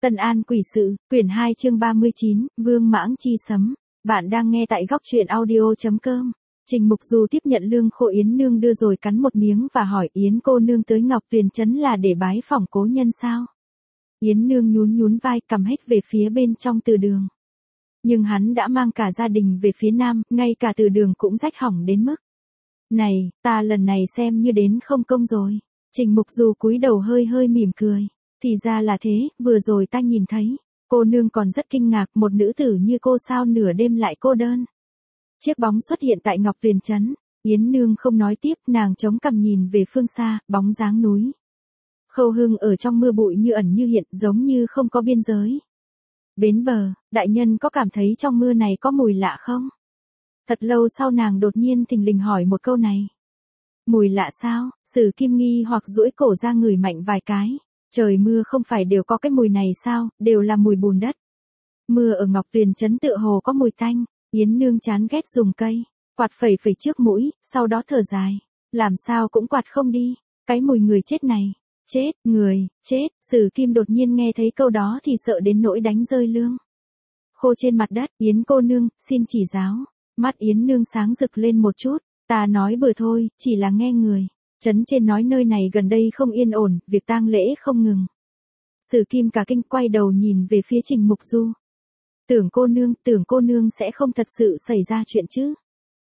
Tân An quỷ sự, quyển 2 chương 39, Vương Mãng chi sấm. Bạn đang nghe tại góc truyện audio.com. Trình Mục Du tiếp nhận lương khô Yến Nương đưa rồi cắn một miếng và hỏi Yến cô nương tới Ngọc Tuyền Trấn là để bái phỏng cố nhân sao? Yến Nương nhún nhún vai cầm hết về phía bên trong từ đường. Nhưng hắn đã mang cả gia đình về phía nam, ngay cả từ đường cũng rách hỏng đến mức. Này, ta lần này xem như đến không công rồi. Trình Mục Du cúi đầu hơi hơi mỉm cười. Thì ra là thế, vừa rồi ta nhìn thấy, cô nương còn rất kinh ngạc một nữ tử như cô sao nửa đêm lại cô đơn. Chiếc bóng xuất hiện tại Ngọc Tuyền Trấn, Yến Nương không nói tiếp, nàng chống cằm nhìn về phương xa, bóng dáng núi. Khâu Hưng ở trong mưa bụi như ẩn như hiện, giống như không có biên giới. Bến bờ, đại nhân có cảm thấy trong mưa này có mùi lạ không? Thật lâu sau nàng đột nhiên thình lình hỏi một câu này. Mùi lạ sao? Sử Kim nghi hoặc duỗi cổ ra ngửi mạnh vài cái. Trời mưa không phải đều có cái mùi này sao, đều là mùi bùn đất. Mưa ở Ngọc Tuyền Trấn tựa hồ có mùi tanh, Yến Nương chán ghét dùng cây, quạt phẩy phẩy trước mũi, sau đó thở dài, làm sao cũng quạt không đi, cái mùi người chết này, chết, người, chết, Sử Kim đột nhiên nghe thấy câu đó thì sợ đến nỗi đánh rơi lương khô trên mặt đất, Yến cô nương, xin chỉ giáo, mắt Yến Nương sáng rực lên một chút, ta nói bừa thôi, chỉ là nghe người. Trấn trên nói nơi này gần đây không yên ổn, việc tang lễ không ngừng. Sử Kim cả kinh quay đầu nhìn về phía Trình Mục Du. Tưởng cô nương sẽ không thật sự xảy ra chuyện chứ.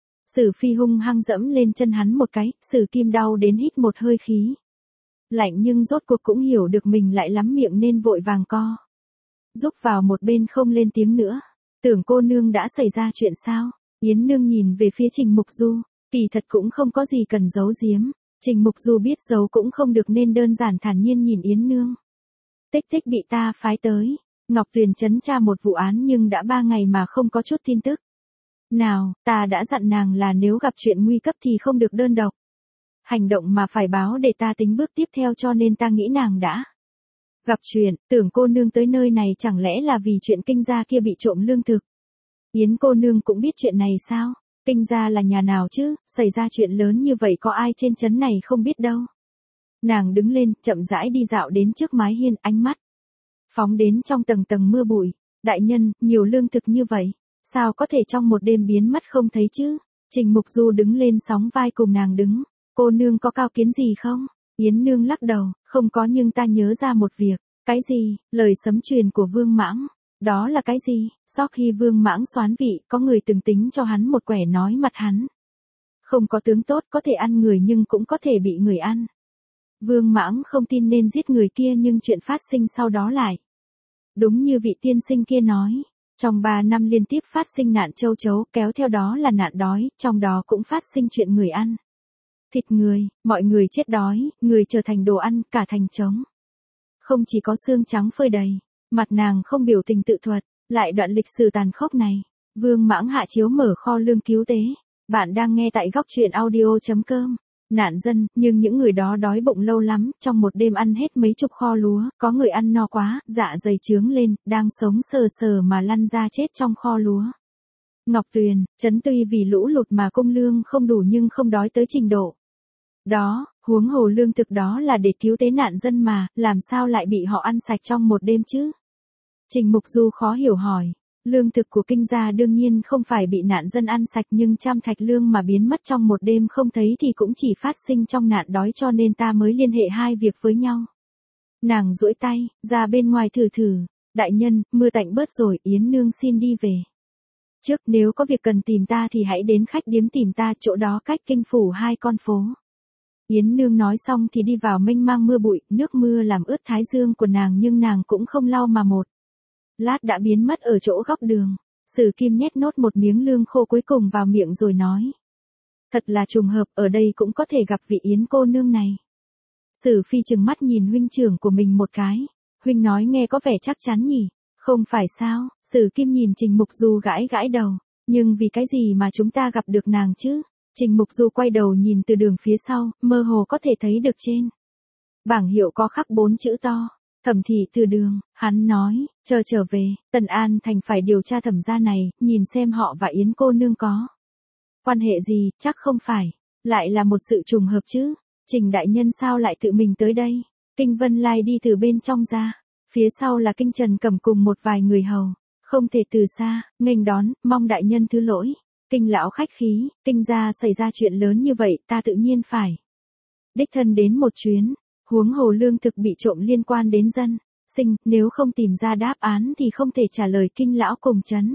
Sử Phi hung hăng dẫm lên chân hắn một cái, Sử Kim đau đến hít một hơi khí. Lạnh nhưng rốt cuộc cũng hiểu được mình lại lắm miệng nên vội vàng co. Rúc vào một bên không lên tiếng nữa. Tưởng cô nương đã xảy ra chuyện sao? Yến Nương nhìn về phía Trình Mục Du, kỳ thật cũng không có gì cần giấu giếm. Trình Mục Du biết giấu cũng không được nên đơn giản thản nhiên nhìn Yến Nương. Tích tích bị ta phái tới. Ngọc Tuyền Trấn tra một vụ án nhưng đã 3 ngày mà không có chút tin tức. Nào, ta đã dặn nàng là nếu gặp chuyện nguy cấp thì không được đơn độc. Hành động mà phải báo để ta tính bước tiếp theo cho nên ta nghĩ nàng đã. Gặp chuyện, tưởng cô nương tới nơi này chẳng lẽ là vì chuyện Kinh gia kia bị trộm lương thực. Yến cô nương cũng biết chuyện này sao? Kinh gia là nhà nào chứ, xảy ra chuyện lớn như vậy có ai trên trấn này không biết đâu. Nàng đứng lên, chậm rãi đi dạo đến trước mái hiên, ánh mắt phóng đến trong tầng tầng mưa bụi. Đại nhân, nhiều lương thực như vậy, sao có thể trong một đêm biến mất không thấy chứ? Trình Mục Du đứng lên sóng vai cùng nàng đứng. Cô nương có cao kiến gì không? Yến Nương lắc đầu, không có nhưng ta nhớ ra một việc. Cái gì? Lời sấm truyền của Vương Mãng. Đó là cái gì? Sau khi Vương Mãng soán vị, có người từng tính cho hắn một quẻ nói mặt hắn. Không có tướng tốt có thể ăn người nhưng cũng có thể bị người ăn. Vương Mãng không tin nên giết người kia nhưng chuyện phát sinh sau đó lại. Đúng như vị tiên sinh kia nói, trong 3 năm liên tiếp phát sinh nạn châu chấu kéo theo đó là nạn đói, trong đó cũng phát sinh chuyện người ăn. Thịt người, mọi người chết đói, người trở thành đồ ăn, cả thành trống. Không chỉ có xương trắng phơi đầy. Mặt nàng không biểu tình tự thuật, lại đoạn lịch sử tàn khốc này. Vương Mãng hạ chiếu mở kho lương cứu tế. Bạn đang nghe tại góc truyện audio.com. Nạn dân, nhưng những người đó đói bụng lâu lắm, trong một đêm ăn hết mấy chục kho lúa, có người ăn no quá, dạ dày trướng lên, đang sống sờ sờ mà lăn ra chết trong kho lúa. Ngọc Tuyền, Trấn tuy vì lũ lụt mà cung lương không đủ nhưng không đói tới trình độ đó, huống hồ lương thực đó là để cứu tế nạn dân mà, làm sao lại bị họ ăn sạch trong một đêm chứ? Trình Mục Du khó hiểu hỏi, lương thực của Kinh gia đương nhiên không phải bị nạn dân ăn sạch nhưng trăm thạch lương mà biến mất trong một đêm không thấy thì cũng chỉ phát sinh trong nạn đói cho nên ta mới liên hệ hai việc với nhau. Nàng duỗi tay, ra bên ngoài thử thử, đại nhân, mưa tạnh bớt rồi, Yến Nương xin đi về. Trước nếu có việc cần tìm ta thì hãy đến khách điếm tìm ta, chỗ đó cách Kinh phủ 2 con phố. Yến Nương nói xong thì đi vào mênh mang mưa bụi, nước mưa làm ướt thái dương của nàng nhưng nàng cũng không lau mà một lát đã biến mất ở chỗ góc đường. Sử Kim nhét nốt một miếng lương khô cuối cùng vào miệng rồi nói. Thật là trùng hợp, ở đây cũng có thể gặp vị Yến cô nương này. Sử Phi trừng mắt nhìn huynh trưởng của mình một cái. Huynh nói nghe có vẻ chắc chắn nhỉ? Không phải sao? Sử Kim nhìn Trình Mục Du gãi gãi đầu. Nhưng vì cái gì mà chúng ta gặp được nàng chứ? Trình Mục Du quay đầu nhìn từ đường phía sau, mơ hồ có thể thấy được trên bảng hiệu có khắc 4 chữ to. Thẩm thị từ đường, hắn nói, chờ trở về, Tần An Thành phải điều tra thẩm gia này, nhìn xem họ và Yến cô nương có quan hệ gì, chắc không phải, lại là một sự trùng hợp chứ. Trình đại nhân sao lại tự mình tới đây? Kinh Vân Lai đi từ bên trong ra. Phía sau là Kinh Trần Cẩm cùng một vài người hầu, không thể từ xa, nghênh đón, mong đại nhân thứ lỗi. Kinh lão khách khí, Kinh gia xảy ra chuyện lớn như vậy, ta tự nhiên phải đích thân đến một chuyến, huống hồ lương thực bị trộm liên quan đến dân sinh, nếu không tìm ra đáp án thì không thể trả lời Kinh lão cùng chấn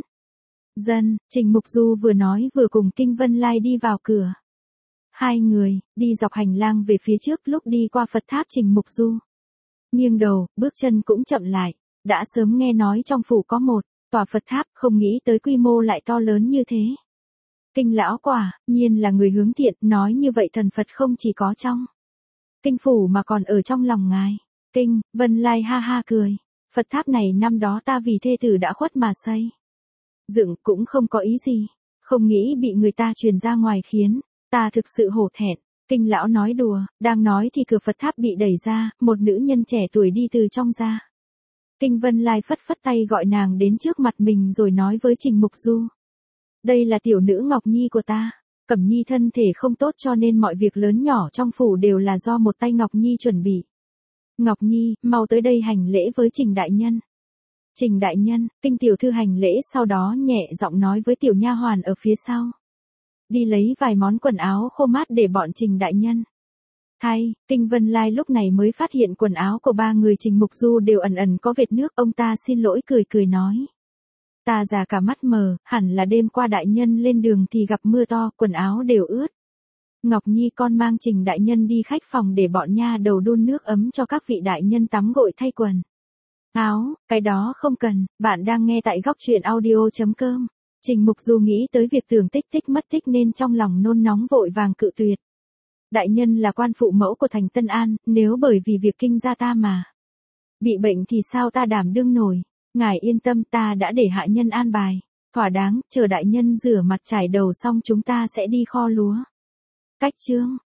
dân. Trình Mục Du vừa nói vừa cùng Kinh Vân Lai đi vào cửa. Hai người đi dọc hành lang về phía trước, lúc đi qua Phật tháp Trình Mục Du nghiêng đầu, bước chân cũng chậm lại. Đã sớm nghe nói trong phủ có một tòa Phật tháp, không nghĩ tới quy mô lại to lớn như thế. Kinh lão quả nhiên là người hướng thiện, nói như vậy thần Phật không chỉ có trong kinh phủ mà còn ở trong lòng ngài. Kinh Vân Lai ha ha cười. Phật tháp này năm đó ta vì thê tử đã khuất mà xây dựng, cũng không có ý gì, không nghĩ bị người ta truyền ra ngoài khiến ta thực sự hổ thẹn. Kinh lão nói đùa, đang nói thì cửa Phật tháp bị đẩy ra, một nữ nhân trẻ tuổi đi từ trong ra. Kinh Vân Lai phất phất tay gọi nàng đến trước mặt mình rồi nói với Trình Mục Du. Đây là tiểu nữ Ngọc Nhi của ta. Cẩm Nhi thân thể không tốt cho nên mọi việc lớn nhỏ trong phủ đều là do một tay Ngọc Nhi chuẩn bị. Ngọc Nhi, mau tới đây hành lễ với Trình đại nhân. Trình đại nhân, Kinh tiểu thư hành lễ, sau đó nhẹ giọng nói với tiểu nha hoàn ở phía sau. Đi lấy vài món quần áo khô mát để bọn Trình đại nhân thay. Kinh Vân Lai lúc này mới phát hiện quần áo của ba người Trình Mục Du đều ẩn ẩn có vệt nước, ông ta xin lỗi cười cười nói. Ta già cả mắt mờ, hẳn là đêm qua đại nhân lên đường thì gặp mưa to, quần áo đều ướt. Ngọc Nhi con mang Trình đại nhân đi khách phòng để bọn nha đầu đun nước ấm cho các vị đại nhân tắm gội thay quần áo, cái đó không cần. Bạn đang nghe tại góc truyện audio.com. Trình Mục Du nghĩ tới việc Tưởng Tích Tích mất tích nên trong lòng nôn nóng vội vàng cự tuyệt. Đại nhân là quan phụ mẫu của thành Tân An, nếu bởi vì việc Kinh gia ta mà bị bệnh thì sao ta đảm đương nổi. Ngài yên tâm, ta đã để hạ nhân an bài thỏa đáng, chờ đại nhân rửa mặt trải đầu xong chúng ta sẽ đi kho lúa cách Chương.